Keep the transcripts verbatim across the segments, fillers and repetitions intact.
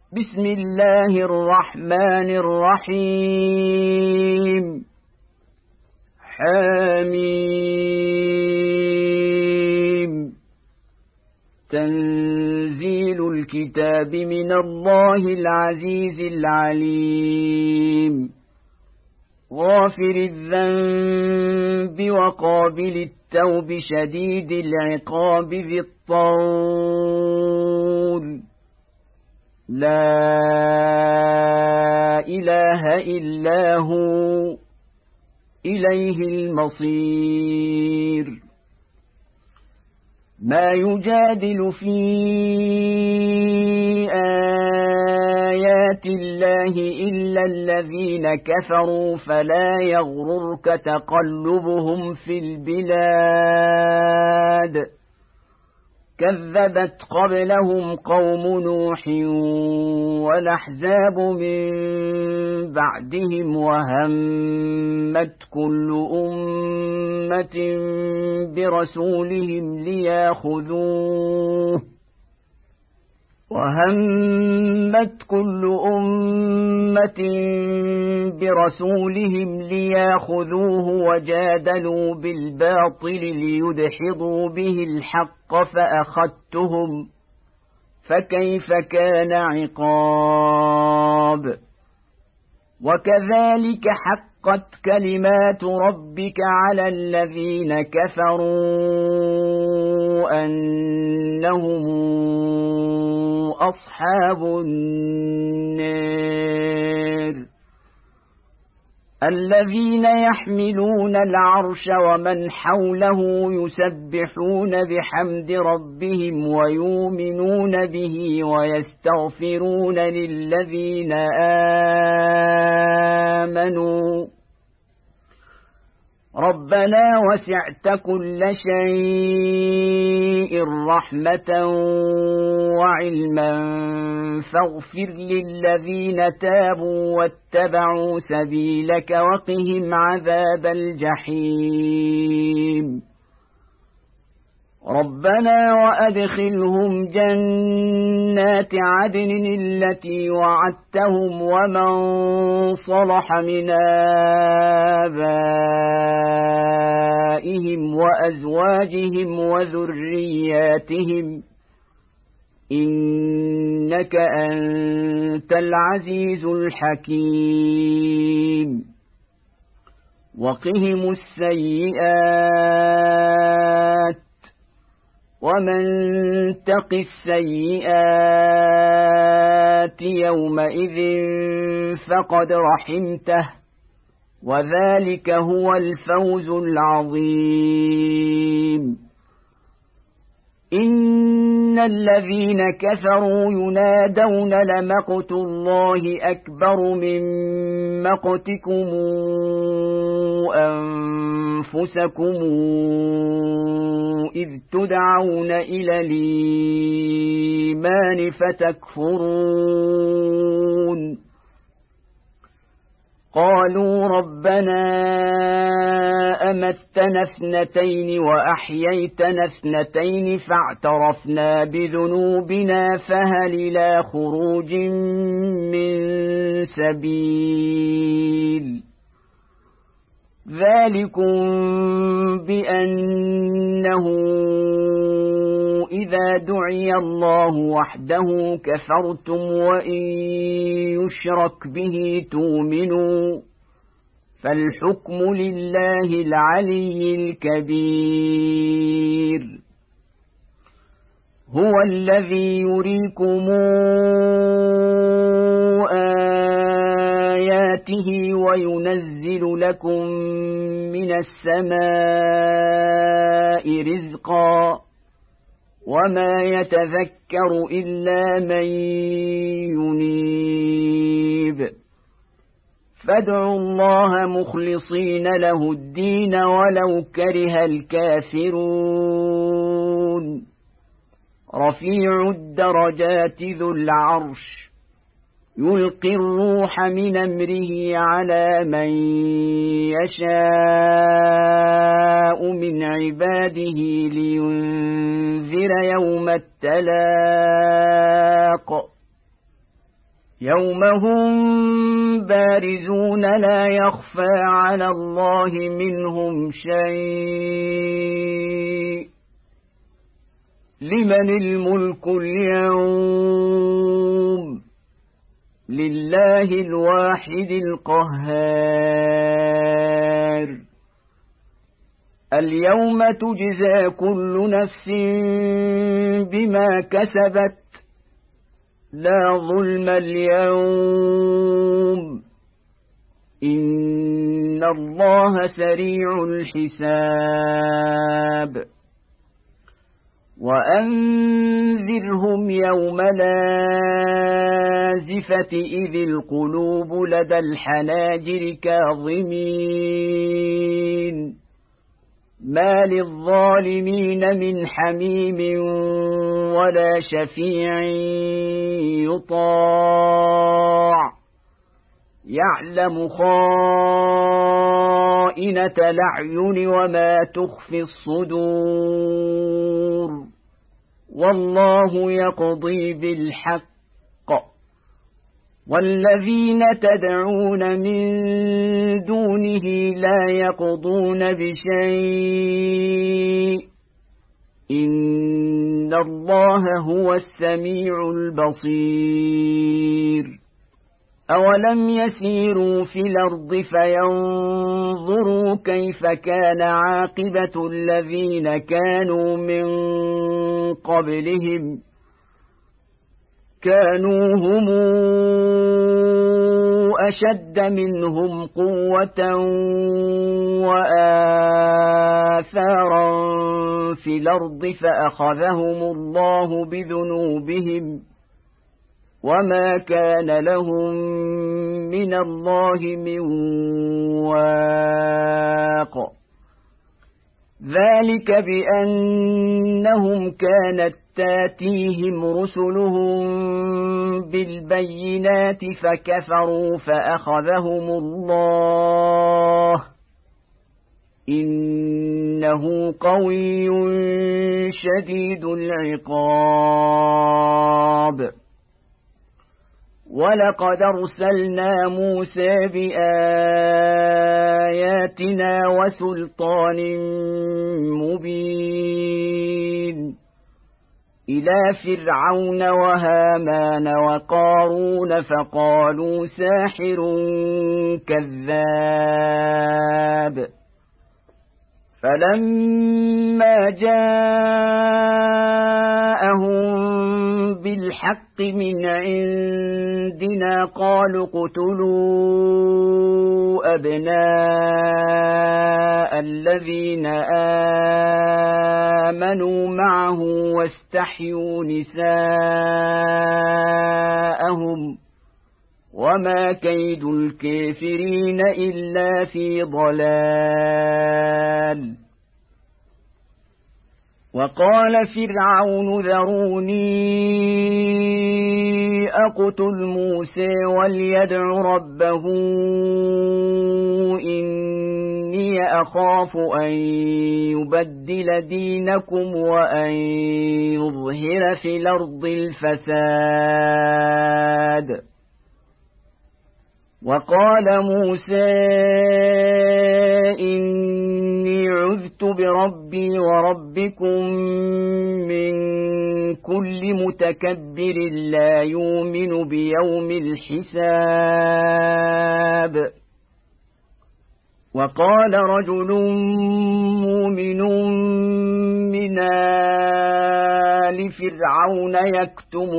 بسم الله الرحمن الرحيم حميم تنزيل الكتاب من الله العزيز العليم غافر الذنب وقابل التوب شديد العقاب ذي الطول لا إله إلا هو إليه المصير ما يجادل في آيات الله إلا الذين كفروا فلا يغررك تقلبهم في البلاد كذبت قبلهم قوم نوح والأحزاب من بعدهم وهمت كل أمة برسولهم ليأخذوه وهمت كل أمة برسولهم ليأخذوه وجادلوا بالباطل ليدحضوا به الحق فأخذتهم فكيف كان عقاب وكذلك حقت كلمات ربك على الذين كفروا أنهم أصحاب النار الذين يحملون العرش ومن حوله يسبحون بحمد ربهم ويؤمنون به ويستغفرون للذين آمنوا ربنا وسعت كل شيء رحمة وعلما فاغفر للذين تابوا واتبعوا سبيلك وقهم عذاب الجحيم ربنا وأدخلهم جنات عدن التي وعدتهم ومن صلح من آبائهم وأزواجهم وذرياتهم إنك أنت العزيز الحكيم وقهم السيئات ومن تق السيئات يومئذ فقد رحمته وذلك هو الفوز العظيم إن الذين كفروا ينادون لمقت الله أكبر من مقتكم أنفسكم إذ تدعون إلى الإيمان فتكفرون قالوا ربنا أمتنا اثنتين وأحييتنا اثنتين فاعترفنا بذنوبنا فهل إلى خروج من سبيل ذلكم بأنه إذا دعي الله وحده كفرتم وإن يشرك به تؤمنوا فالحكم لله العلي الكبير هو الذي يريكم آياته وينزل لكم من السماء رزقا وما يتذكر إلا من ينيب فادعوا الله مخلصين له الدين ولو كره الكافرون رفيع الدرجات ذو العرش يلقي الروح من أمره على من يشاء من عباده لينذر يوم التلاق يوم هم بارزون لا يخفى على الله منهم شيء لمن الملك اليوم لله الواحد القهار اليوم تجزى كل نفس بما كسبت لا ظلم اليوم إن الله سريع الحساب وأنذرهم يوم الآزفة إذ القلوب لدى الحناجر كاظمين ما للظالمين من حميم ولا شفيع يطاع يعلم خائنة الأعين وما تخفي الصدور والله يقضي بالحق والذين تدعون من دونه لا يقضون بشيء إن الله هو السميع البصير أولم يسيروا في الأرض فينظروا كيف كان عاقبة الذين كانوا من قبلهم كانوا هم أشد منهم قوة وآثارا في الأرض فأخذهم الله بذنوبهم وما كان لهم من الله من واق ذلك بأنهم كانت تاتيهم رسلهم بالبينات فكفروا فأخذهم الله إنه قوي شديد العقاب ولقد أرسلنا موسى بآياتنا وسلطان مبين إلى فرعون وهامان وقارون فقالوا ساحر كذاب فلما جاءهم بالحق من عندنا قالوا اقتلوا أبناء الذين آمنوا معه واستحيوا نساءهم وما كيد الكافرين إلا في ضلال وقال فرعون ذروني أقتل موسى وليدع ربه إني أخاف أن يبدل دينكم وأن يظهر في الأرض الفساد وقال موسى إني عذت بربي وربكم من كل متكبر لا يؤمن بيوم الحساب وقال رجل مؤمن من آل فرعون يكتم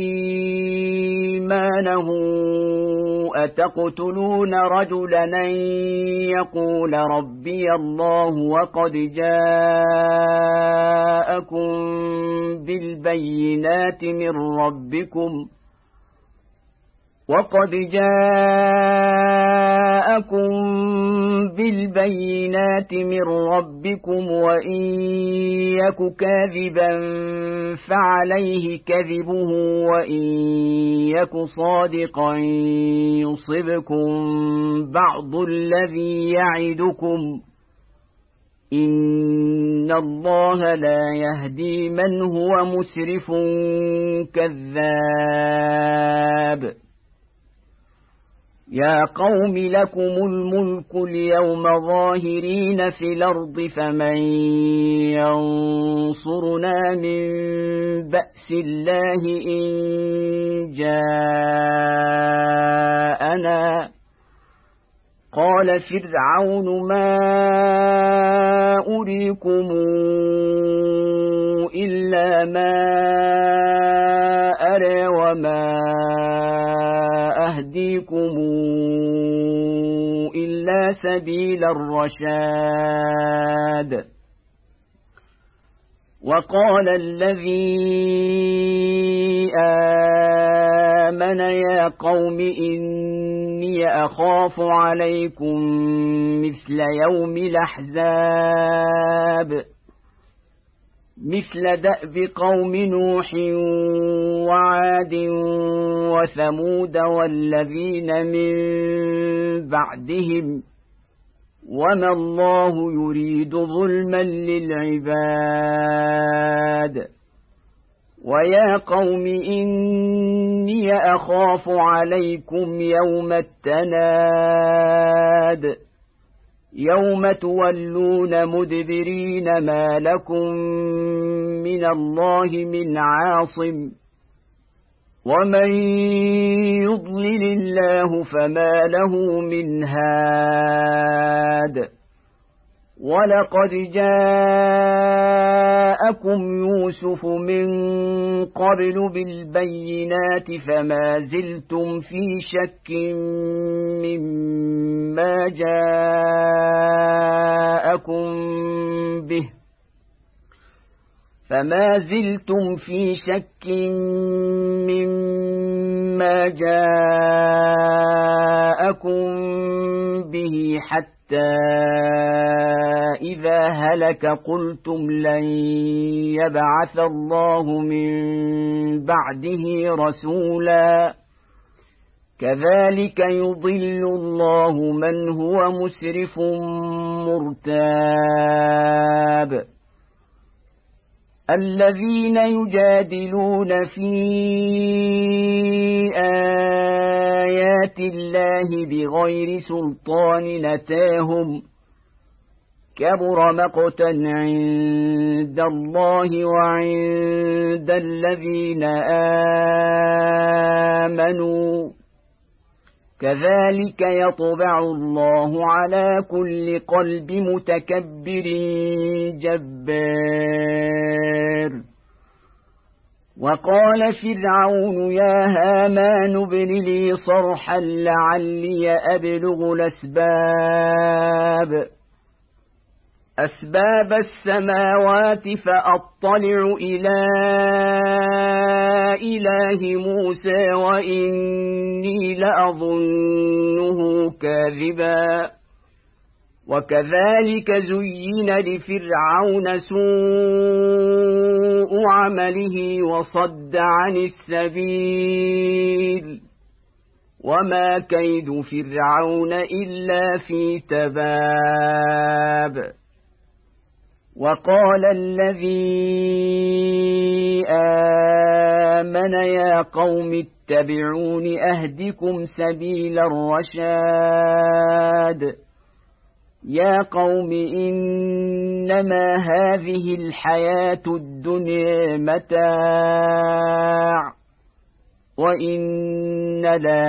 إيمانه أتقتلون رجلا أن يقول ربي الله وقد جاءكم بالبينات من ربكم وقد جاءكم بالبينات من ربكم وإن يك كاذبا فعليه كذبه وإن يك صادقا يصبكم بعض الذي يعدكم إن الله لا يهدي من هو مسرف كذاب يا قوم لكم الملك اليوم ظاهرين في الأرض فمن ينصرنا من بأس الله إن جاءنا قال فرعون ما أريكم إلا ما أرى وما أهديكم إلا سبيل الرشاد وقال الذي آمن يا قوم إني أخاف عليكم مثل يوم الأحزاب مثل دأب قوم نوح وعاد وثمود والذين من بعدهم وما الله يريد ظلما للعباد ويا قوم إني أخاف عليكم يوم التناد يوم تولون مدبرين ما لكم من الله من عاصم ومن يضلل الله فما له من هاد ولقد جاءكم يوسف من قبل بالبينات فما زلتم في شك مما جاءكم به فما زلتم في شك مما جاءكم به حتى إذا هلك قلتم لن يبعث الله من بعده رسولا كذلك يضل الله من هو مسرف مرتاب الذين يجادلون في آيات الله بغير سلطان أتاهم كبر مقتا عند الله وعند الذين آمنوا كذلك يطبع الله على كل قلب متكبر جبار وقال فرعون يا هامان ابن لي صرحا لعلي أبلغ الأسباب أسباب السماوات فأطلع إلى إله موسى وإني لأظنه كاذبا وكذلك زين لفرعون سوء عمله وصد عن السبيل وما كيد فرعون إلا في تباب وقال الذي آمن يا قوم اتبعون أهدكم سبيل الرشاد يا قوم إنما هذه الحياة الدنيا متاع وإن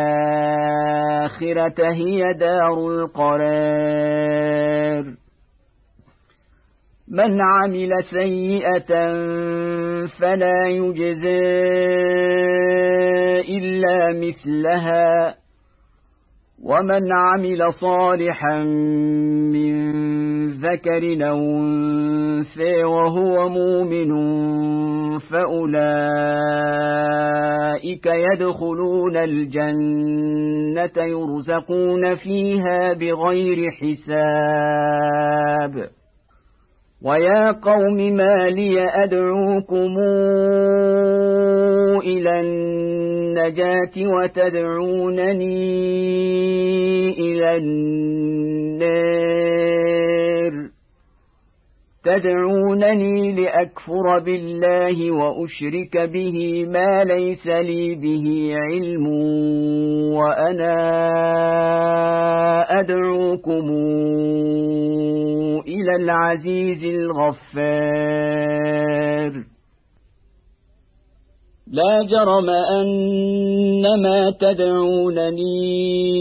الآخرة هي دار القرار من عمل سيئة فلا يجزى إلا مثلها ومن عمل صالحا من ذكر أو أنثى وهو مؤمن فأولئك يدخلون الجنة يرزقون فيها بغير حساب ويا قوم ما لي أدعوكم إلى النجاة وتدعونني إلى النار تدعونني لأكفر بالله وأشرك به ما ليس لي به علم وأنا أدعوكم إلى العزيز الغفار لا جرم أن ما تدعونني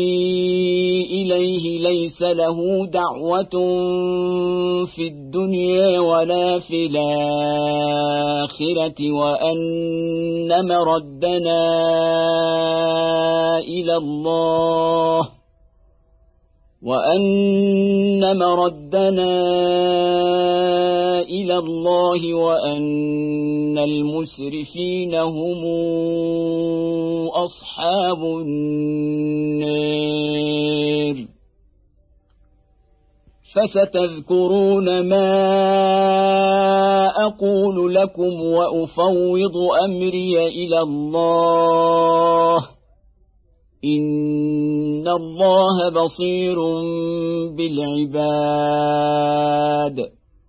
إليه ليس له دعوة في الدنيا ولا في الآخرة وأن مردنا إلى الله وأن مردنا إلى الله وأن المسرفين هم أصحاب النار فستذكرون ما أقول لكم وأفوض أمري إلى الله إن الله بصير بالعباد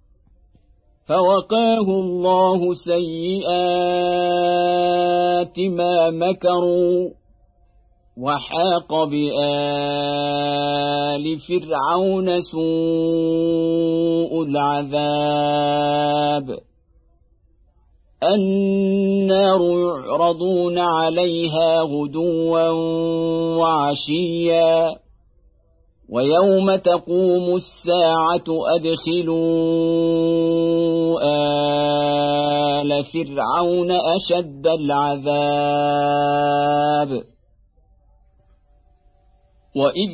فوقاه الله سيئات ما مكروا وحاق بآل فرعون سوء العذاب النار يعرضون عليها غدوا وعشيا ويوم تقوم الساعة أدخلوا آل فرعون أشد العذاب وإذ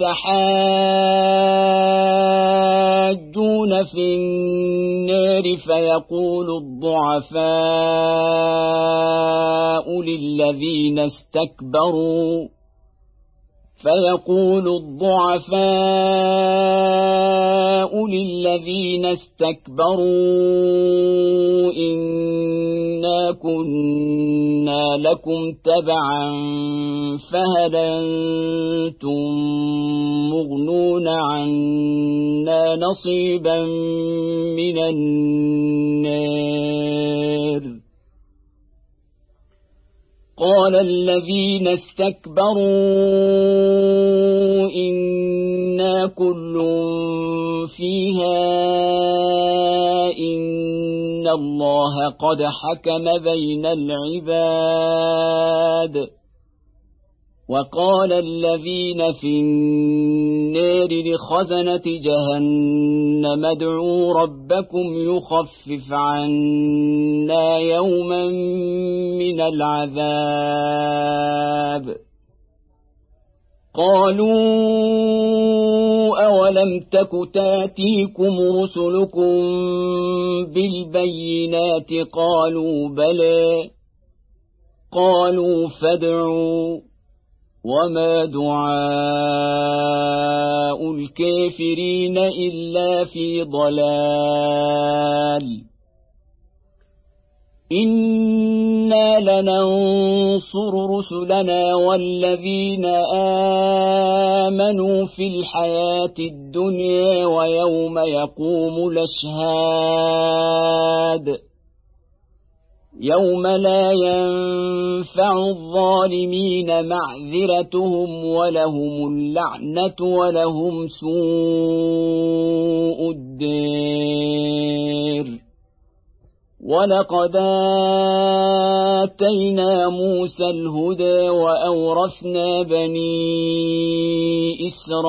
يتحاجون في النار فيقول الضعفاء للذين استكبروا فيقول الضعفاء للذين استكبروا إنا كنا لكم تبعا فهل أنتم مغنون عنا نصيبا من النار قال الذين استكبروا إنا كل فيها إن الله قد حكم بين العباد وقال الذين في النار لخزنة جهنم ادعوا ربكم يخفف عنا يوما من العذاب قالوا أولم تك تاتيكم رسلكم بالبينات قالوا بلى قالوا فادعوا وما دعاء الكافرين إلا في ضلال إنا لننصر رسلنا والذين آمنوا في الحياة الدنيا ويوم يقوم الأشهاد يوم لا ينفع الظالمين معذرتهم ولهم اللعنة ولهم سوء الدار ولقد آتينا موسى الهدى وأورثنا بني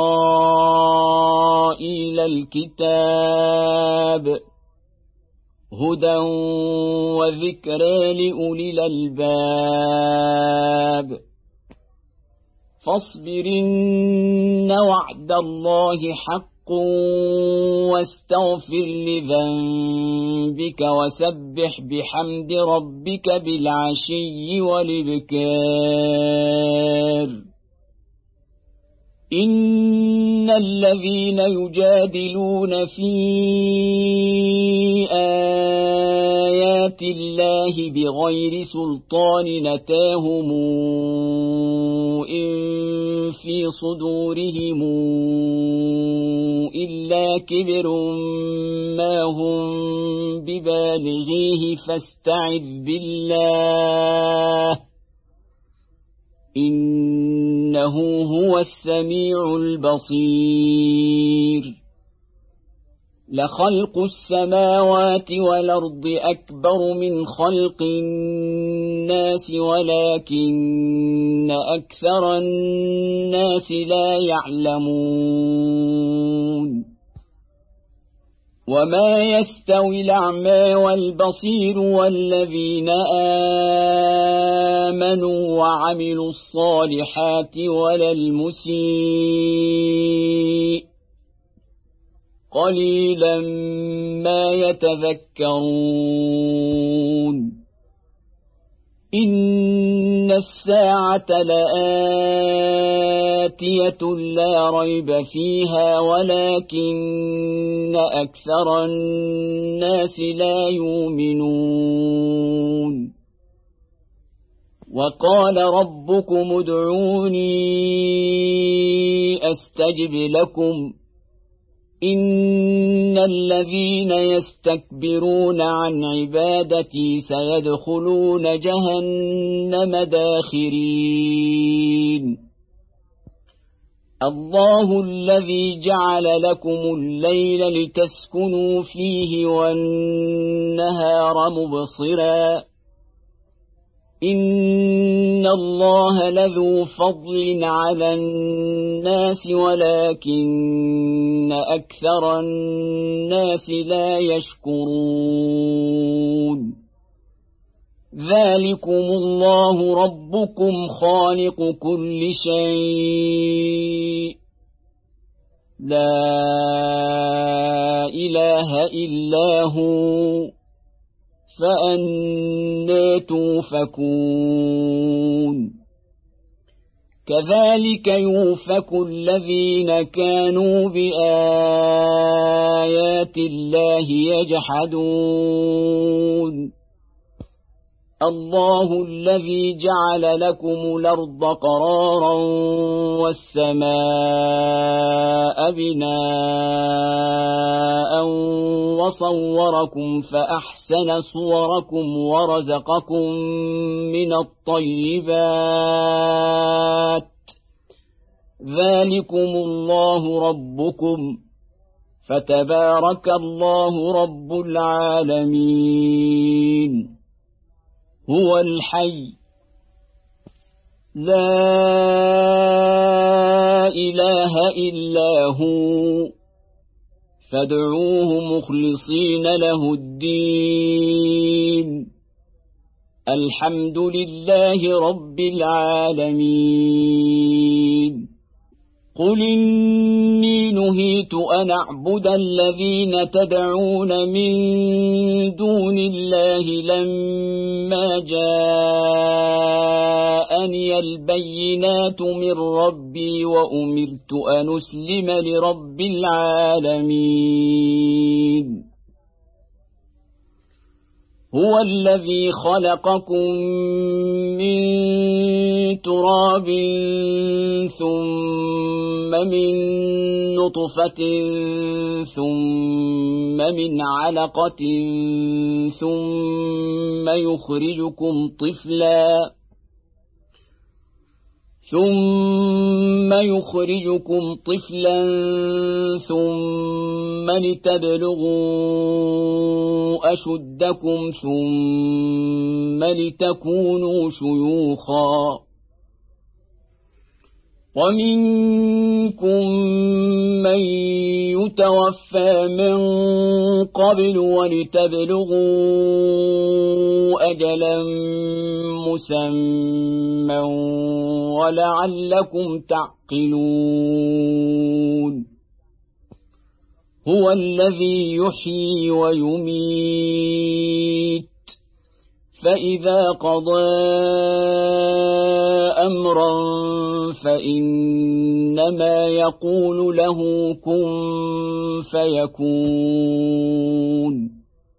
إسرائيل الكتاب هدى وذكرى لأولي الألباب فاصبرن وعد الله حق واستغفر لذنبك وسبح بحمد ربك بالعشي والإبكار إن الذين يجادلون في آيات الله بغير سلطان نتاهم إن في صدورهم إلا كبر ما هم ببالغيه فاستعذ بالله إن إنه هو السميع البصير لخلق السماوات والأرض أكبر من خلق الناس ولكن أكثر الناس لا يعلمون وما يستوي الأعمى والبصير والذين آمنوا وعملوا الصالحات ولا المسيء قليلا ما يتذكرون إن الساعة لآتية لا ريب فيها ولكن أكثر الناس لا يؤمنون وقال ربكم ادعوني أستجب لكم إن الذين يستكبرون عن عبادتي سيدخلون جهنم داخرين الله الذي جعل لكم الليل لتسكنوا فيه والنهار مبصرا إن الله لذو فضل على الناس ولكن أكثر الناس لا يشكرون ذلكم الله ربكم خالق كل شيء لا إله إلا هو فأنى توفكون كذلك يؤفك الذين كانوا بآيات الله يجحدون الله الذي جعل لكم الأرض قرارا والسماء بناء وصوركم فأحسن صوركم ورزقكم من الطيبات ذلكم الله ربكم فتبارك الله رب العالمين هو الحي لا إله إلا هو فادعوه مخلصين له الدين الحمد لله رب العالمين قل إني نهيت أن أعبد الذين تدعون من دون الله لما جاءني البينات من ربي وأمرت أن أسلم لرب العالمين هو الذي خلقكم من تراب ثم من نطفة ثم من علقة ثم يخرجكم طفلا ثم يخرجكم طفلا ثم لتبلغوا أشدكم ثم لتكونوا شيوخا ومنكم من يتوفى من قبل ولتبلغوا أجلا مسمى ولعلكم تعقلون هو الذي يحيي ويميت فإذا قضى أمرا فإنما يقول له كن فيكون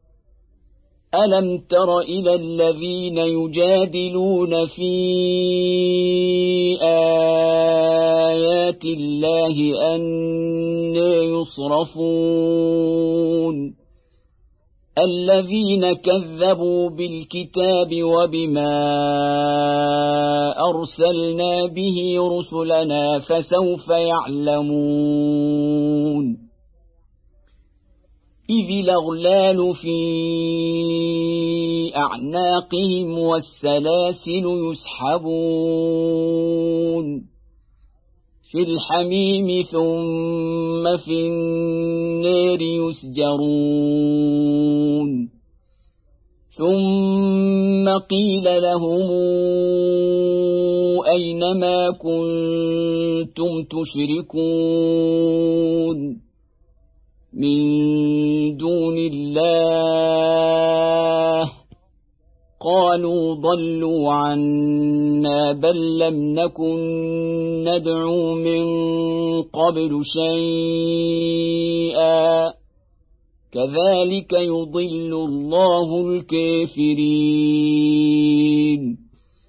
ألم تر إلى الذين يجادلون في آيات الله أنى يصرفون الذين كذبوا بالكتاب وبما أرسلنا به رسلنا فسوف يعلمون إذ الأغلال في أعناقهم والسلاسل يسحبون في الحميم ثم في النار يسجرون ثم قيل لهم أين ما كنتم تشركون من دون الله قالوا ضلوا عنا بل لم نكن ندعو من قبل شيئا كذلك يضل الله الكافرين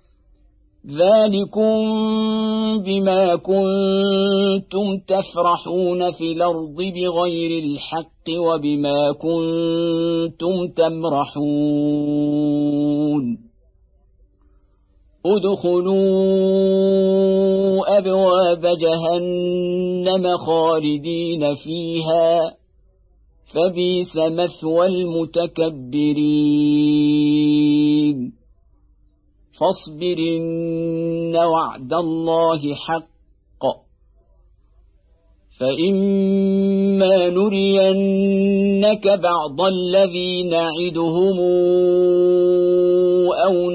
ذلكم بما كنتم تفرحون في الأرض بغير الحق وبما كنتم تمرحون ادخلوا أبواب جهنم خالدين فيها فبئس مثوى المتكبرين فاصبر إن وعد الله حق فإما نرينك بعض الذي نعدهم أو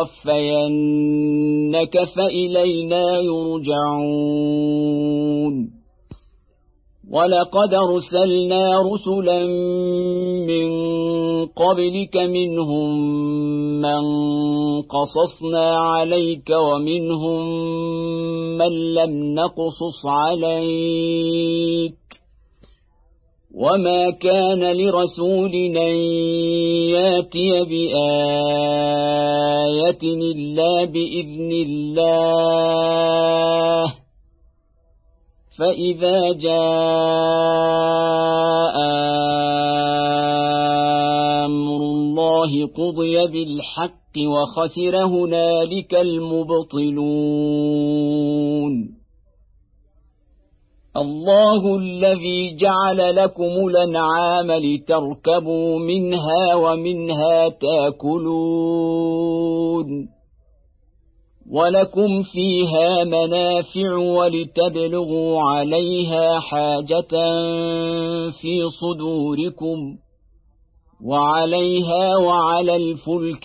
نتوفينك فإلينا يرجعون ولقد أرسلنا رسلا من قبلك منهم من قصصنا عليك ومنهم من لم نقصص عليك وما كان لرسول أن ياتي بآية إلا بإذن الله فإذا جاء أمر الله قضي بالحق وخسر هنالك المبطلون الله الذي جعل لكم الأنعام لتركبوا منها ومنها تأكلون ولكم فيها منافع ولتبلغوا عليها حاجة في صدوركم وعليها وعلى الفلك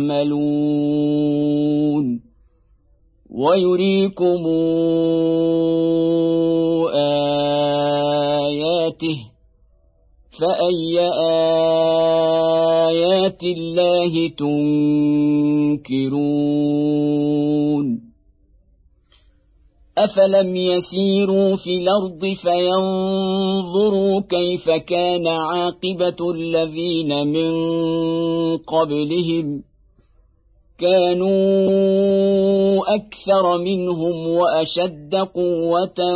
تحملون ويريكم آياته فأي آيات الله تنكرون أفلم يسيروا في الأرض فينظروا كيف كان عاقبة الذين من قبلهم كانوا أكثر منهم وأشد قوة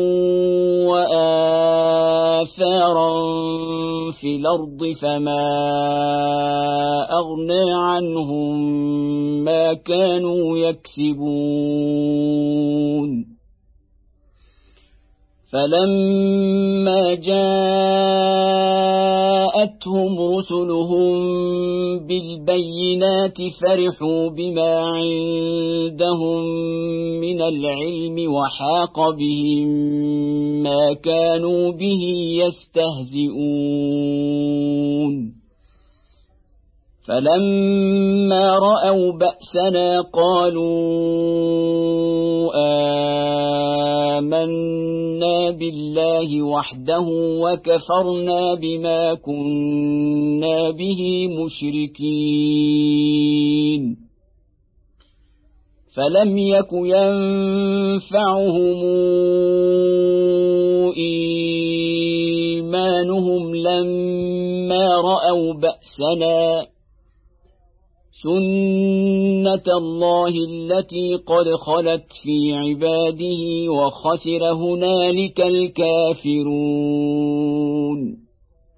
وآثارا في الأرض فما أغنى عنهم ما كانوا يكسبون فلما جاءتهم رسلهم بالبينات فرحوا بما عندهم من العلم وحاق بهم ما كانوا به يستهزئون فلما رأوا بأسنا قالوا آمنا بالله وحده وكفرنا بما كنا به مشركين فلم يك ينفعهم إيمانهم لما رأوا بأسنا سنة الله التي قد خلت في عباده وخسر هنالك الكافرون